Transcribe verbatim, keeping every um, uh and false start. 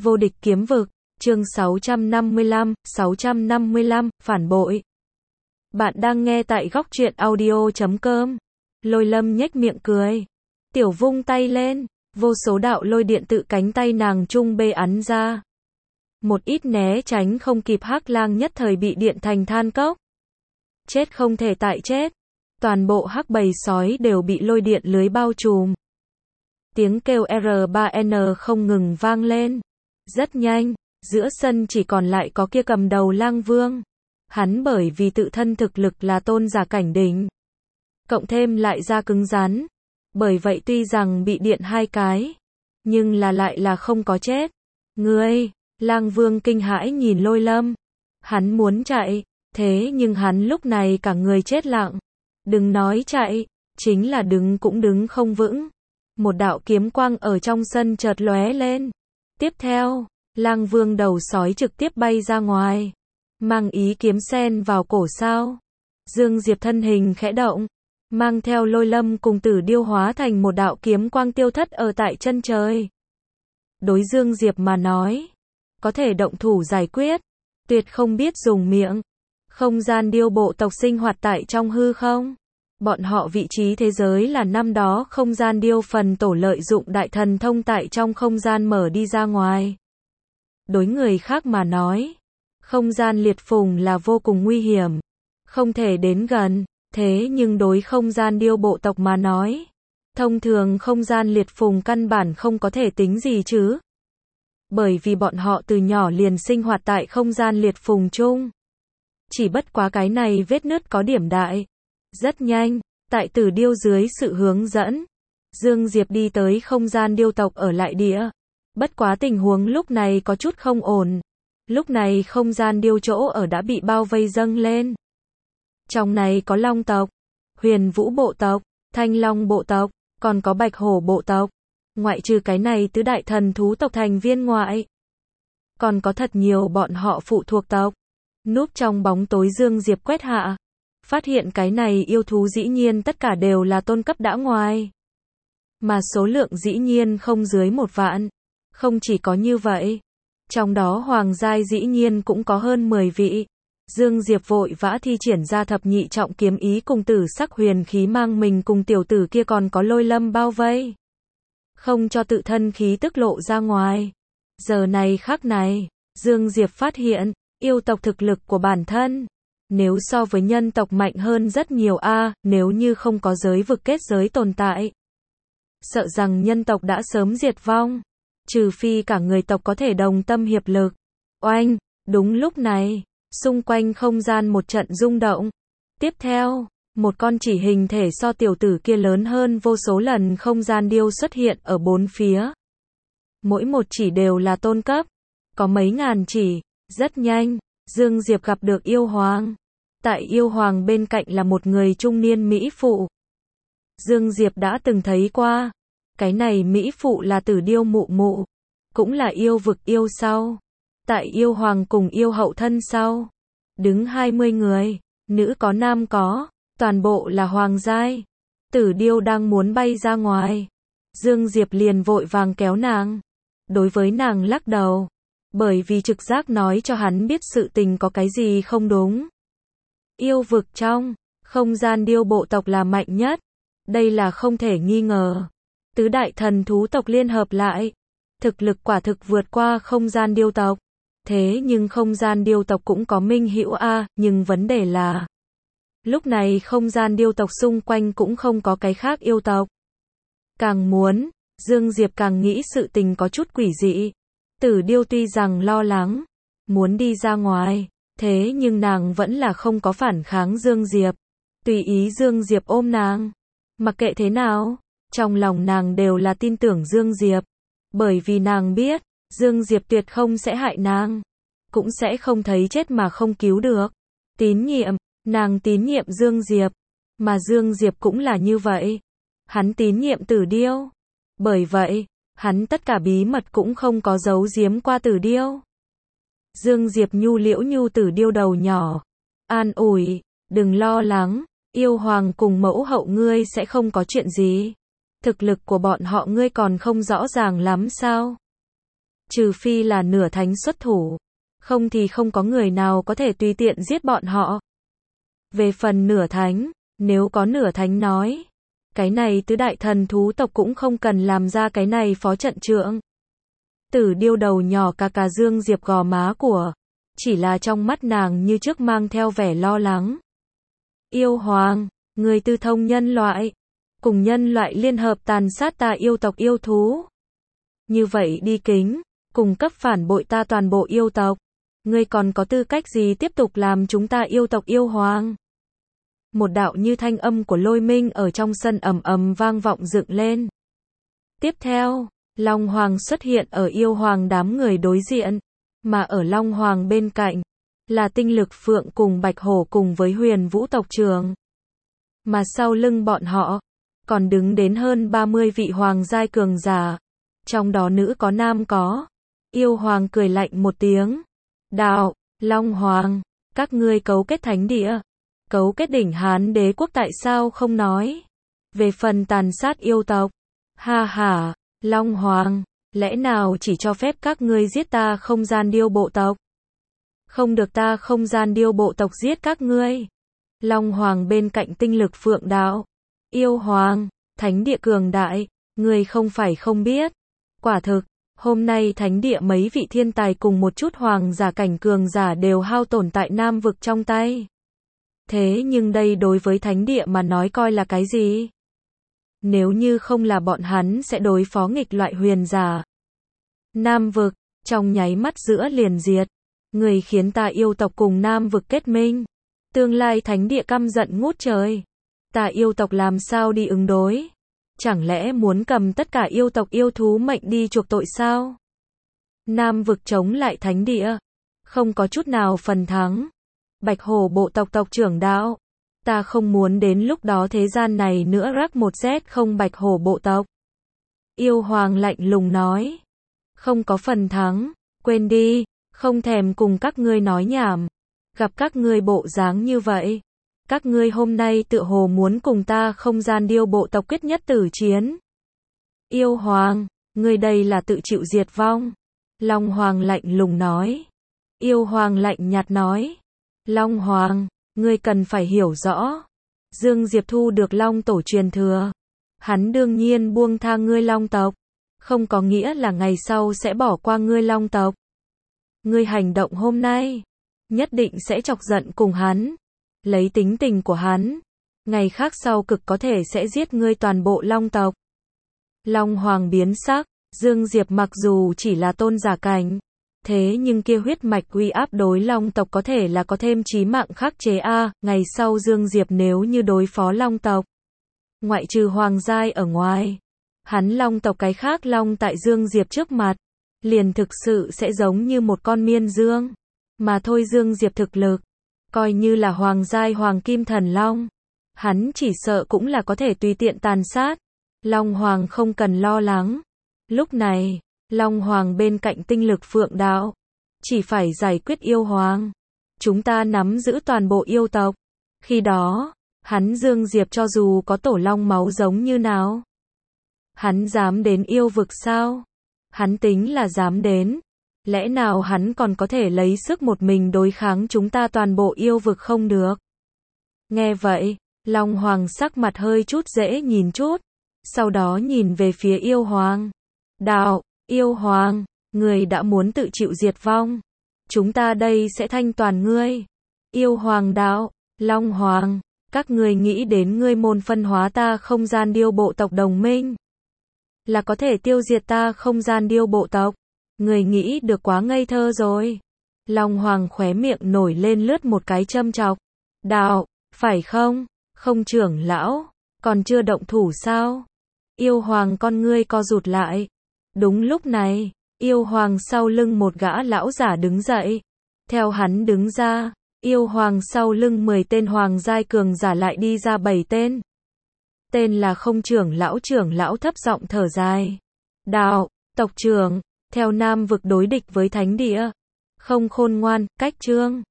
Vô địch kiếm vực, chương sáu trăm năm mươi lăm, sáu trăm năm mươi lăm, phản bội. Bạn đang nghe tại góc truyện audio chấm com. Lôi Lâm nhếch miệng cười. Tiểu vung tay lên, vô số đạo lôi điện tự cánh tay nàng trung bê ắn ra. Một ít né tránh không kịp Hắc Lang nhất thời bị điện thành than cốc. Chết không thể tại chết. Toàn bộ hắc bầy sói đều bị lôi điện lưới bao trùm. Tiếng kêu R ba N không ngừng vang lên. Rất nhanh, giữa sân chỉ còn lại có kia cầm đầu Lang Vương. Hắn bởi vì tự thân thực lực là tôn giả cảnh đỉnh, cộng thêm lại da cứng rắn, bởi vậy tuy rằng bị điện hai cái, nhưng là lại là không có chết. Ngươi, Lang Vương kinh hãi nhìn Lôi Lâm. Hắn muốn chạy, thế nhưng hắn lúc này cả người chết lặng. Đừng nói chạy, chính là đứng cũng đứng không vững. Một đạo kiếm quang ở trong sân chợt lóe lên. Tiếp theo, Lang Vương đầu sói trực tiếp bay ra ngoài, mang ý kiếm sen vào cổ sao. Dương Diệp thân hình khẽ động, mang theo Lôi Lâm cùng Tử Điêu hóa thành một đạo kiếm quang tiêu thất ở tại chân trời. Đối Dương Diệp mà nói, có thể động thủ giải quyết, tuyệt không biết dùng miệng. Không gian điêu bộ tộc sinh hoạt tại trong hư không. Bọn họ vị trí thế giới là năm đó không gian điêu phần tổ lợi dụng đại thần thông tại trong không gian mở đi ra ngoài. Đối người khác mà nói, không gian liệt phùng là vô cùng nguy hiểm, không thể đến gần. Thế nhưng đối không gian điêu bộ tộc mà nói, thông thường không gian liệt phùng căn bản không có thể tính gì chứ. Bởi vì bọn họ từ nhỏ liền sinh hoạt tại không gian liệt phùng chung. Chỉ bất quá cái này vết nứt có điểm đại. Rất nhanh, tại Tử Điêu dưới sự hướng dẫn, Dương Diệp đi tới không gian điêu tộc ở lại địa. Bất quá tình huống lúc này có chút không ổn. Lúc này không gian điêu chỗ ở đã bị bao vây dâng lên. Trong này có Long tộc, Huyền Vũ bộ tộc, Thanh Long bộ tộc, còn có Bạch Hổ bộ tộc. Ngoại trừ cái này tứ đại thần thú tộc thành viên ngoại, còn có thật nhiều bọn họ phụ thuộc tộc. Núp trong bóng tối Dương Diệp quét hạ, phát hiện cái này yêu thú dĩ nhiên tất cả đều là tôn cấp đã ngoài. Mà số lượng dĩ nhiên không dưới một vạn. Không chỉ có như vậy, trong đó hoàng giai dĩ nhiên cũng có hơn mười vị. Dương Diệp vội vã thi triển ra thập nhị trọng kiếm ý cùng tử sắc huyền khí mang mình cùng tiểu tử kia còn có Lôi Lâm bao vây, không cho tự thân khí tức lộ ra ngoài. Giờ này khắc này, Dương Diệp phát hiện, yêu tộc thực lực của bản thân, nếu so với nhân tộc mạnh hơn rất nhiều a, à, nếu như không có giới vực kết giới tồn tại, sợ rằng nhân tộc đã sớm diệt vong, trừ phi cả người tộc có thể đồng tâm hiệp lực. Oanh, đúng lúc này, xung quanh không gian một trận rung động. Tiếp theo, một con chỉ hình thể so tiểu tử kia lớn hơn vô số lần không gian điêu xuất hiện ở bốn phía. Mỗi một chỉ đều là tôn cấp, có mấy ngàn chỉ. Rất nhanh, Dương Diệp gặp được yêu hoàng. Tại yêu hoàng bên cạnh là một người trung niên mỹ phụ. Dương Diệp đã từng thấy qua. Cái này mỹ phụ là Tử Điêu mụ mụ, cũng là yêu vực yêu sau. Tại yêu hoàng cùng yêu hậu thân sau, đứng hai mươi người, nữ có nam có, toàn bộ là hoàng giai. Tử Điêu đang muốn bay ra ngoài, Dương Diệp liền vội vàng kéo nàng. Đối với nàng lắc đầu, bởi vì trực giác nói cho hắn biết sự tình có cái gì không đúng. Yêu vực trong, không gian điêu bộ tộc là mạnh nhất. Đây là không thể nghi ngờ. Tứ đại thần thú tộc liên hợp lại, thực lực quả thực vượt qua không gian điêu tộc. Thế nhưng không gian điêu tộc cũng có minh hữu a, nhưng vấn đề là, lúc này không gian điêu tộc xung quanh cũng không có cái khác yêu tộc. Càng muốn, Dương Diệp càng nghĩ sự tình có chút quỷ dị. Tử Điêu tuy rằng lo lắng, muốn đi ra ngoài, thế nhưng nàng vẫn là không có phản kháng Dương Diệp. Tùy ý Dương Diệp ôm nàng. Mặc kệ thế nào, trong lòng nàng đều là tin tưởng Dương Diệp. Bởi vì nàng biết, Dương Diệp tuyệt không sẽ hại nàng, cũng sẽ không thấy chết mà không cứu được. Tín nhiệm, nàng tín nhiệm Dương Diệp, mà Dương Diệp cũng là như vậy. Hắn tín nhiệm Tử Điêu. Bởi vậy, hắn tất cả bí mật cũng không có giấu giếm qua Tử Điêu. Dương Diệp nhu liễu nhu Tử Điêu đầu nhỏ, an ủi, đừng lo lắng, yêu hoàng cùng mẫu hậu ngươi sẽ không có chuyện gì. Thực lực của bọn họ ngươi còn không rõ ràng lắm sao? Trừ phi là nửa thánh xuất thủ. Không thì không có người nào có thể tùy tiện giết bọn họ. Về phần nửa thánh, nếu có nửa thánh nói, cái này tứ đại thần thú tộc cũng không cần làm ra cái này phó trận trưởng. Tử Điêu đầu nhỏ cà cà Dương Diệp gò má của, chỉ là trong mắt nàng như trước mang theo vẻ lo lắng. Yêu hoàng, người tư thông nhân loại, cùng nhân loại liên hợp tàn sát ta yêu tộc yêu thú. Như vậy đi kính, cùng cấp phản bội ta toàn bộ yêu tộc. Ngươi còn có tư cách gì tiếp tục làm chúng ta yêu tộc yêu hoàng? Một đạo như thanh âm của Lôi Minh ở trong sân ầm ầm vang vọng dựng lên. Tiếp theo, Long Hoàng xuất hiện ở yêu hoàng đám người đối diện, mà ở Long Hoàng bên cạnh, là tinh lực phượng cùng bạch hổ cùng với huyền vũ tộc trưởng. Mà sau lưng bọn họ, còn đứng đến hơn ba mươi vị hoàng giai cường giả, trong đó nữ có nam có. Yêu hoàng cười lạnh một tiếng. Đạo, Long Hoàng, các ngươi cấu kết thánh địa, cấu kết đỉnh Hán đế quốc tại sao không nói? Về phần tàn sát yêu tộc, ha ha, Long Hoàng, lẽ nào chỉ cho phép các ngươi giết ta không gian điêu bộ tộc? Không được ta không gian điêu bộ tộc giết các ngươi. Long Hoàng bên cạnh tinh lực phượng đạo. Yêu hoàng, thánh địa cường đại, ngươi không phải không biết. Quả thực, hôm nay thánh địa mấy vị thiên tài cùng một chút hoàng giả cảnh cường giả đều hao tổn tại Nam vực trong tay. Thế nhưng đây đối với thánh địa mà nói coi là cái gì? Nếu như không là bọn hắn sẽ đối phó nghịch loại huyền giả. Nam vực, trong nháy mắt giữa liền diệt. Người khiến ta yêu tộc cùng Nam vực kết minh. Tương lai thánh địa căm giận ngút trời. Ta yêu tộc làm sao đi ứng đối? Chẳng lẽ muốn cầm tất cả yêu tộc yêu thú mệnh đi chuộc tội sao? Nam vực chống lại thánh địa, không có chút nào phần thắng. Bạch hổ bộ tộc tộc trưởng đạo, ta không muốn đến lúc đó thế gian này nữa rắc một rét không bạch hổ bộ tộc. Yêu hoàng lạnh lùng nói, không có phần thắng, quên đi, không thèm cùng các ngươi nói nhảm. Gặp các ngươi bộ dáng như vậy, các ngươi hôm nay tựa hồ muốn cùng ta không gian điêu bộ tộc quyết nhất tử chiến. Yêu hoàng, ngươi đây là tự chịu diệt vong. Long Hoàng lạnh lùng nói. Yêu hoàng lạnh nhạt nói. Long Hoàng, ngươi cần phải hiểu rõ. Dương Diệp thu được Long tổ truyền thừa. Hắn đương nhiên buông tha ngươi Long tộc. Không có nghĩa là ngày sau sẽ bỏ qua ngươi Long tộc. Ngươi hành động hôm nay, nhất định sẽ chọc giận cùng hắn. Lấy tính tình của hắn, ngày khác sau cực có thể sẽ giết ngươi toàn bộ Long tộc. Long Hoàng biến sắc, Dương Diệp mặc dù chỉ là tôn giả cảnh, thế nhưng kia huyết mạch uy áp đối Long tộc có thể là có thêm chí mạng khắc chế a, ngày sau Dương Diệp nếu như đối phó Long tộc, ngoại trừ hoàng giai ở ngoài, hắn Long tộc cái khác Long tại Dương Diệp trước mặt, liền thực sự sẽ giống như một con miên dương, mà thôi Dương Diệp thực lực, coi như là hoàng giai hoàng kim thần long, hắn chỉ sợ cũng là có thể tùy tiện tàn sát. Long Hoàng không cần lo lắng. Lúc này, Long Hoàng bên cạnh tinh lực phượng đạo, chỉ phải giải quyết yêu hoàng. Chúng ta nắm giữ toàn bộ yêu tộc. Khi đó, hắn Dương Diệp cho dù có tổ long máu giống như nào, hắn dám đến yêu vực sao? Hắn tính là dám đến. Lẽ nào hắn còn có thể lấy sức một mình đối kháng chúng ta toàn bộ yêu vực không được? Nghe vậy, Long Hoàng sắc mặt hơi chút dễ nhìn chút, sau đó nhìn về phía yêu hoàng. Đạo, yêu hoàng, người đã muốn tự chịu diệt vong. Chúng ta đây sẽ thanh toàn ngươi. Yêu hoàng đạo, Long Hoàng, các ngươi nghĩ đến ngươi môn phân hóa ta không gian điêu bộ tộc đồng minh, là có thể tiêu diệt ta không gian điêu bộ tộc. Người nghĩ được quá ngây thơ rồi. Long Hoàng khóe miệng nổi lên lướt một cái châm chọc. Đạo, phải không? Không trưởng lão, còn chưa động thủ sao? Yêu hoàng con ngươi co rụt lại. Đúng lúc này, yêu hoàng sau lưng một gã lão giả đứng dậy. Theo hắn đứng ra, yêu hoàng sau lưng mười tên hoàng giai cường giả lại đi ra bảy tên. Tên là không trưởng lão trưởng lão thấp giọng thở dài. Đạo, tộc trưởng, theo Nam vực đối địch với thánh địa. Không khôn ngoan, cách trương.